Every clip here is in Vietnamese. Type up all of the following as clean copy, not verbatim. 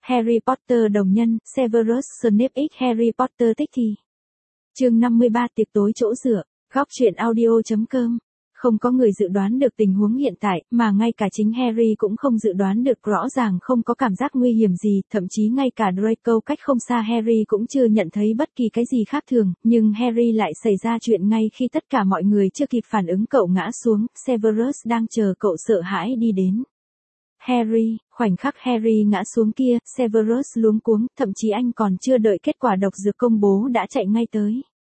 Harry Potter đồng nhân, Severus Snape x Harry Potter tích thì. Chương 53 tiệc tối chỗ dựa, góc truyện audio.com. Không có người dự đoán được tình huống hiện tại, mà ngay cả chính Harry cũng không dự đoán được, rõ ràng không có cảm giác nguy hiểm gì, thậm chí ngay cả Draco cách không xa Harry cũng chưa nhận thấy bất kỳ cái gì khác thường, nhưng Harry lại xảy ra chuyện ngay khi tất cả mọi người chưa kịp phản ứng, cậu ngã xuống, Severus đang chờ cậu sợ hãi đi đến. Harry, khoảnh khắc Harry ngã xuống kia, Severus luống cuống, thậm chí anh còn chưa đợi kết quả độc dược công bố đã chạy ngay tới.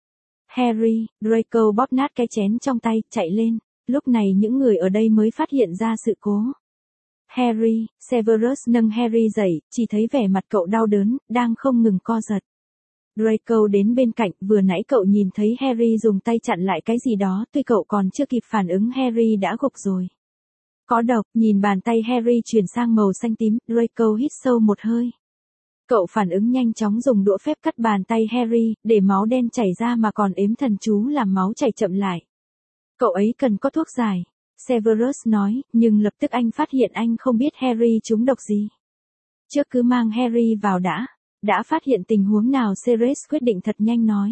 Harry, Draco bóp nát cái chén trong tay, chạy lên. Lúc này những người ở đây mới phát hiện ra sự cố. Harry, Severus nâng Harry dậy, chỉ thấy vẻ mặt cậu đau đớn, đang không ngừng co giật. Draco đến bên cạnh, vừa nãy cậu nhìn thấy Harry dùng tay chặn lại cái gì đó, tuy cậu còn chưa kịp phản ứng Harry đã gục rồi. Có độc, nhìn bàn tay Harry chuyển sang màu xanh tím, Draco hít sâu một hơi. Cậu phản ứng nhanh chóng dùng đũa phép cắt bàn tay Harry, để máu đen chảy ra mà còn ếm thần chú làm máu chảy chậm lại. Cậu ấy cần có thuốc giải, Severus nói, nhưng lập tức anh phát hiện anh không biết Harry trúng độc gì. Trước cứ mang Harry vào đã phát hiện tình huống nào, Sirius quyết định thật nhanh nói.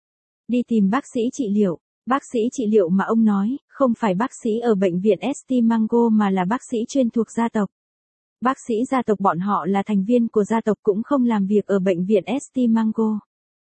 Đi tìm bác sĩ trị liệu. Bác sĩ trị liệu mà ông nói, không phải bác sĩ ở bệnh viện St. Mungo mà là bác sĩ chuyên thuộc gia tộc. Bác sĩ gia tộc bọn họ là thành viên của gia tộc cũng không làm việc ở bệnh viện St. Mungo.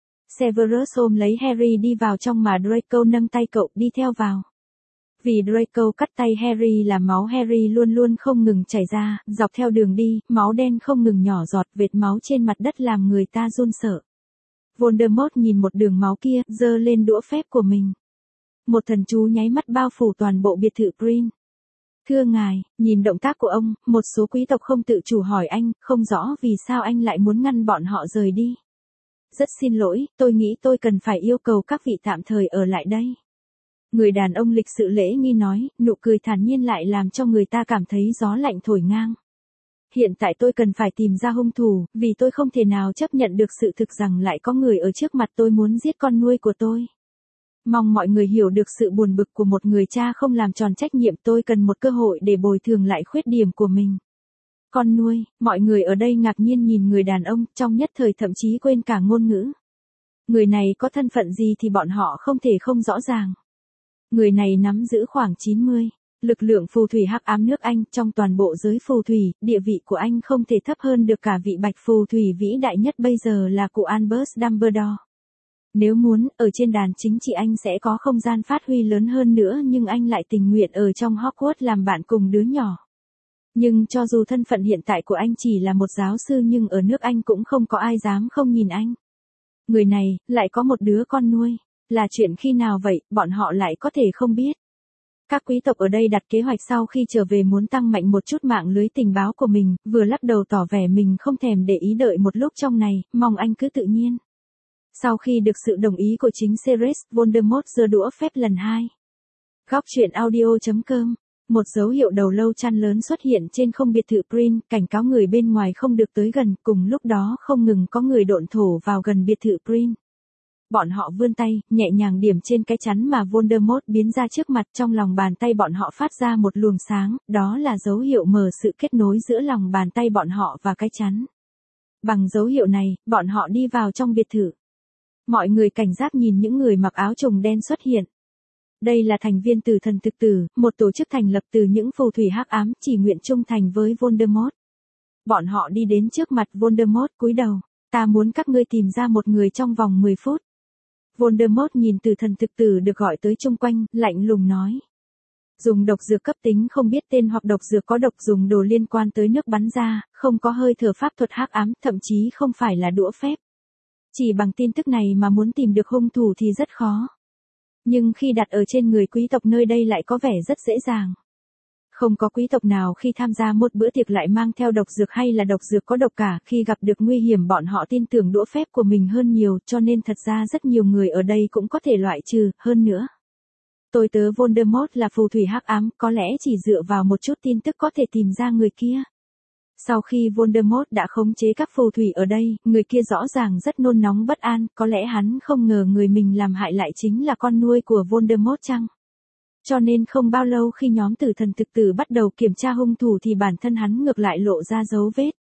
Severus ôm lấy Harry đi vào trong mà Draco nâng tay cậu đi theo vào. Vì Draco cắt tay Harry làm máu Harry luôn luôn không ngừng chảy ra, dọc theo đường đi, máu đen không ngừng nhỏ giọt, vệt máu trên mặt đất làm người ta run sợ. Voldemort nhìn một đường máu kia, giơ lên đũa phép của mình. Một thần chú nháy mắt bao phủ toàn bộ biệt thự Green. Thưa ngài, nhìn động tác của ông, một số quý tộc không tự chủ hỏi anh, không rõ vì sao anh lại muốn ngăn bọn họ rời đi. Rất xin lỗi, tôi nghĩ tôi cần phải yêu cầu các vị tạm thời ở lại đây. Người đàn ông lịch sự lễ nghi nói, nụ cười thản nhiên lại làm cho người ta cảm thấy gió lạnh thổi ngang. Hiện tại tôi cần phải tìm ra hung thủ, vì tôi không thể nào chấp nhận được sự thực rằng lại có người ở trước mặt tôi muốn giết con nuôi của tôi. Mong mọi người hiểu được sự buồn bực của một người cha không làm tròn trách nhiệm, tôi cần một cơ hội để bồi thường lại khuyết điểm của mình. Con nuôi, mọi người ở đây ngạc nhiên nhìn người đàn ông, trong nhất thời thậm chí quên cả ngôn ngữ. Người này có thân phận gì thì bọn họ không thể không rõ ràng. Người này nắm giữ khoảng 90 lực lượng phù thủy hắc ám nước Anh, trong toàn bộ giới phù thủy, địa vị của anh không thể thấp hơn được cả vị bạch phù thủy vĩ đại nhất bây giờ là cụ Albus Dumbledore. Nếu muốn, ở trên đàn chính trị anh sẽ có không gian phát huy lớn hơn nữa, nhưng anh lại tình nguyện ở trong Hogwarts làm bạn cùng đứa nhỏ. Nhưng cho dù thân phận hiện tại của anh chỉ là một giáo sư nhưng ở nước Anh cũng không có ai dám không nhìn anh. Người này, lại có một đứa con nuôi. Là chuyện khi nào vậy, bọn họ lại có thể không biết. Các quý tộc ở đây đặt kế hoạch sau khi trở về muốn tăng mạnh một chút mạng lưới tình báo của mình, vừa lắc đầu tỏ vẻ mình không thèm để ý, đợi một lúc trong này, mong anh cứ tự nhiên. Sau khi được sự đồng ý của chính Sirius, Voldemort giơ đũa phép lần 2. Góc truyện audio.com. Một dấu hiệu đầu lâu chăn lớn xuất hiện trên không biệt thự Green, cảnh cáo người bên ngoài không được tới gần, cùng lúc đó không ngừng có người độn thổ vào gần biệt thự Green. Bọn họ vươn tay, nhẹ nhàng điểm trên cái chắn mà Voldemort biến ra trước mặt, trong lòng bàn tay bọn họ phát ra một luồng sáng, đó là dấu hiệu mở sự kết nối giữa lòng bàn tay bọn họ và cái chắn. Bằng dấu hiệu này, bọn họ đi vào trong biệt thự. Mọi người cảnh giác nhìn những người mặc áo trùng đen xuất hiện. Đây là thành viên Tử Thần Thực Tử, một tổ chức thành lập từ những phù thủy hắc ám chỉ nguyện trung thành với Voldemort. Bọn họ đi đến trước mặt Voldemort, cúi đầu. Ta muốn các ngươi tìm ra một người trong vòng 10 phút. Voldemort nhìn Tử Thần Thực Tử được gọi tới chung quanh, lạnh lùng nói. Dùng độc dược cấp tính không biết tên hoặc độc dược có độc, dùng đồ liên quan tới nước bắn ra, không có hơi thở pháp thuật hắc ám, thậm chí không phải là đũa phép. Chỉ bằng tin tức này mà muốn tìm được hung thủ thì rất khó. Nhưng khi đặt ở trên người quý tộc nơi đây lại có vẻ rất dễ dàng. Không có quý tộc nào khi tham gia một bữa tiệc lại mang theo độc dược hay là độc dược có độc cả, khi gặp được nguy hiểm bọn họ tin tưởng đũa phép của mình hơn nhiều, cho nên thật ra rất nhiều người ở đây cũng có thể loại trừ, hơn nữa. Tôi tớ Voldemort là phù thủy hắc ám, có lẽ chỉ dựa vào một chút tin tức có thể tìm ra người kia. Sau khi Voldemort đã khống chế các phù thủy ở đây, người kia rõ ràng rất nôn nóng bất an, có lẽ hắn không ngờ người mình làm hại lại chính là con nuôi của Voldemort chăng? Cho nên không bao lâu khi nhóm Tử Thần Thực Tử bắt đầu kiểm tra hung thủ thì bản thân hắn ngược lại lộ ra dấu vết.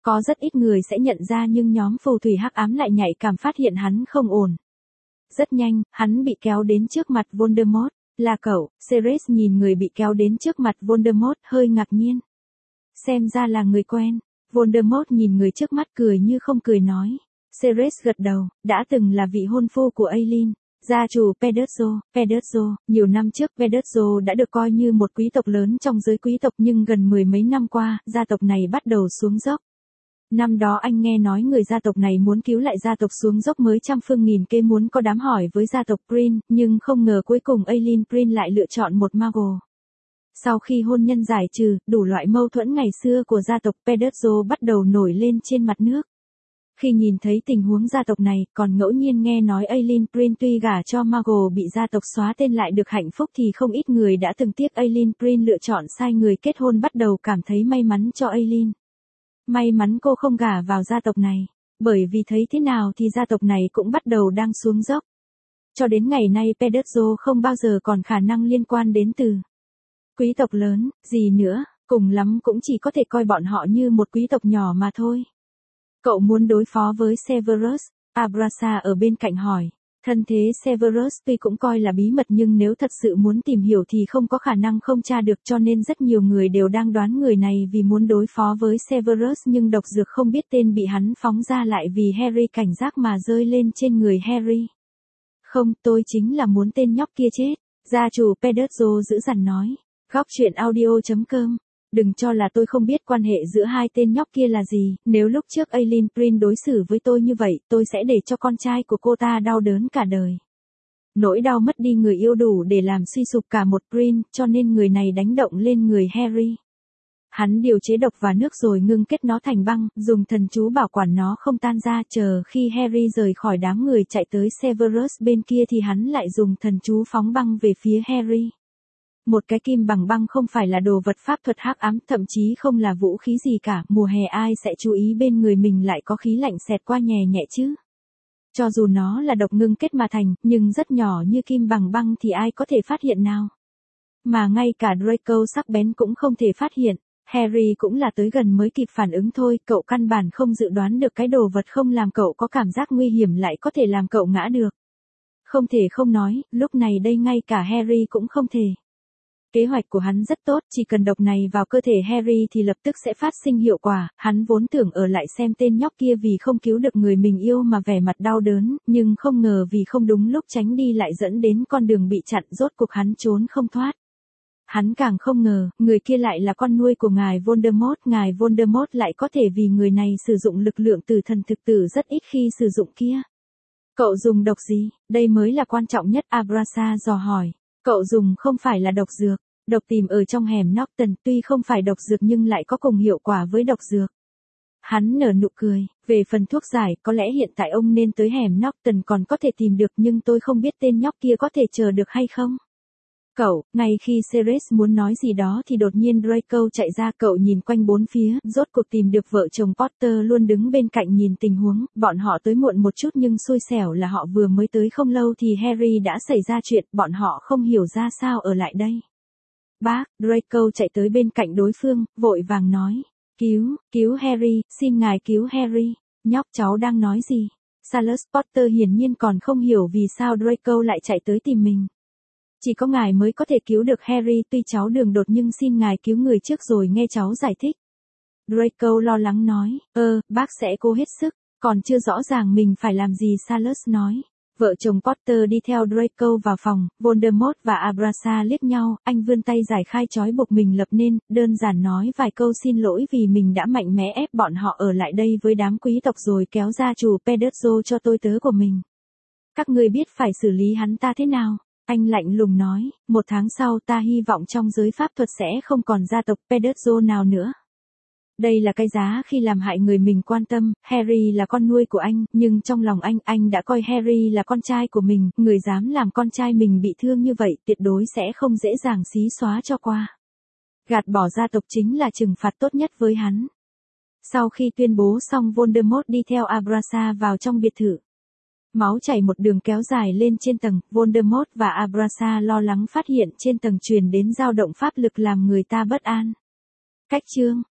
Có rất ít người sẽ nhận ra nhưng nhóm phù thủy hắc ám lại nhạy cảm phát hiện hắn không ổn. Rất nhanh, hắn bị kéo đến trước mặt Voldemort. Là cậu, Sirius nhìn người bị kéo đến trước mặt Voldemort hơi ngạc nhiên. Xem ra là người quen. Voldemort nhìn người trước mắt cười như không cười nói. Sirius gật đầu, đã từng là vị hôn phu của Aileen. Gia chủ Pedroso, nhiều năm trước Pedroso đã được coi như một quý tộc lớn trong giới quý tộc nhưng gần mười mấy năm qua, gia tộc này bắt đầu xuống dốc. Năm đó anh nghe nói người gia tộc này muốn cứu lại gia tộc xuống dốc mới trăm phương nghìn kế muốn có đám hỏi với gia tộc Prin, nhưng không ngờ cuối cùng Aileen Prin lại lựa chọn một Muggle. Sau khi hôn nhân giải trừ, đủ loại mâu thuẫn ngày xưa của gia tộc Pedroso bắt đầu nổi lên trên mặt nước. Khi nhìn thấy tình huống gia tộc này, còn ngẫu nhiên nghe nói Aileen Prin tuy gả cho Muggle bị gia tộc xóa tên lại được hạnh phúc thì không ít người đã từng tiếc Aileen Prin lựa chọn sai người kết hôn bắt đầu cảm thấy may mắn cho Aileen. May mắn cô không gả vào gia tộc này, bởi vì thấy thế nào thì gia tộc này cũng bắt đầu đang xuống dốc. Cho đến ngày nay Pedroso không bao giờ còn khả năng liên quan đến từ quý tộc lớn, gì nữa, cùng lắm cũng chỉ có thể coi bọn họ như một quý tộc nhỏ mà thôi. Cậu muốn đối phó với Severus? Abrasa ở bên cạnh hỏi. Thân thế Severus tuy cũng coi là bí mật nhưng nếu thật sự muốn tìm hiểu thì không có khả năng không tra được cho nên rất nhiều người đều đang đoán người này vì muốn đối phó với Severus nhưng độc dược không biết tên bị hắn phóng ra lại vì Harry cảnh giác mà rơi lên trên người Harry. Không, tôi chính là muốn tên nhóc kia chết. Gia chủ Pedroso dữ dằn nói. Góc truyện audio.com. Đừng cho là tôi không biết quan hệ giữa hai tên nhóc kia là gì, nếu lúc trước Aileen Prin đối xử với tôi như vậy, tôi sẽ để cho con trai của cô ta đau đớn cả đời. Nỗi đau mất đi người yêu đủ để làm suy sụp cả một Prin, cho nên người này đánh động lên người Harry. Hắn điều chế độc và nước rồi ngưng kết nó thành băng, dùng thần chú bảo quản nó không tan ra, chờ khi Harry rời khỏi đám người chạy tới Severus bên kia thì hắn lại dùng thần chú phóng băng về phía Harry. Một cái kim bằng băng không phải là đồ vật pháp thuật hắc ám, thậm chí không là vũ khí gì cả, mùa hè ai sẽ chú ý bên người mình lại có khí lạnh xẹt qua nhẹ nhẹ chứ. Cho dù nó là độc ngưng kết mà thành, nhưng rất nhỏ như kim bằng băng thì ai có thể phát hiện nào. Mà ngay cả Draco sắc bén cũng không thể phát hiện, Harry cũng là tới gần mới kịp phản ứng thôi, cậu căn bản không dự đoán được cái đồ vật không làm cậu có cảm giác nguy hiểm lại có thể làm cậu ngã được. Không thể không nói, lúc này đây ngay cả Harry cũng không thể. Kế hoạch của hắn rất tốt, chỉ cần độc này vào cơ thể Harry thì lập tức sẽ phát sinh hiệu quả, hắn vốn tưởng ở lại xem tên nhóc kia vì không cứu được người mình yêu mà vẻ mặt đau đớn, nhưng không ngờ vì không đúng lúc tránh đi lại dẫn đến con đường bị chặn, rốt cuộc hắn trốn không thoát. Hắn càng không ngờ, người kia lại là con nuôi của ngài Voldemort lại có thể vì người này sử dụng lực lượng tử thần thực tử rất ít khi sử dụng kia. Cậu dùng độc gì? Đây mới là quan trọng nhất, Abrasa dò hỏi. Cậu dùng không phải là độc dược, độc tìm ở trong hẻm Norton tuy không phải độc dược nhưng lại có cùng hiệu quả với độc dược. Hắn nở nụ cười, về phần thuốc giải có lẽ hiện tại ông nên tới hẻm Norton còn có thể tìm được nhưng tôi không biết tên nhóc kia có thể chờ được hay không. Cậu, ngay khi Sirius muốn nói gì đó thì đột nhiên Draco chạy ra, cậu nhìn quanh bốn phía, rốt cuộc tìm được vợ chồng Potter luôn đứng bên cạnh nhìn tình huống, bọn họ tới muộn một chút nhưng xui xẻo là họ vừa mới tới không lâu thì Harry đã xảy ra chuyện, bọn họ không hiểu ra sao ở lại đây. Bác, Draco chạy tới bên cạnh đối phương, vội vàng nói, cứu Harry, xin ngài cứu Harry, nhóc cháu đang nói gì? Salus Potter hiển nhiên còn không hiểu vì sao Draco lại chạy tới tìm mình. Chỉ có ngài mới có thể cứu được Harry, tuy cháu đường đột nhưng xin ngài cứu người trước rồi nghe cháu giải thích. Draco lo lắng nói, bác sẽ cố hết sức, còn chưa rõ ràng mình phải làm gì, Salus nói. Vợ chồng Potter đi theo Draco vào phòng, Voldemort và Abrasa liếc nhau, anh vươn tay giải khai trói buộc mình lập nên, đơn giản nói vài câu xin lỗi vì mình đã mạnh mẽ ép bọn họ ở lại đây với đám quý tộc rồi kéo gia chủ Pedroso cho tôi tớ của mình. Các ngươi biết phải xử lý hắn ta thế nào? Anh lạnh lùng nói, 1 tháng sau ta hy vọng trong giới pháp thuật sẽ không còn gia tộc Pedroso nào nữa. Đây là cái giá khi làm hại người mình quan tâm, Harry là con nuôi của anh, nhưng trong lòng anh đã coi Harry là con trai của mình, người dám làm con trai mình bị thương như vậy tuyệt đối sẽ không dễ dàng xí xóa cho qua. Gạt bỏ gia tộc chính là trừng phạt tốt nhất với hắn. Sau khi tuyên bố xong Voldemort đi theo Abrasa vào trong biệt thự. Máu chảy một đường kéo dài lên trên tầng, Voldemort và Abrasa lo lắng phát hiện trên tầng truyền đến dao động pháp lực làm người ta bất an. Cách chương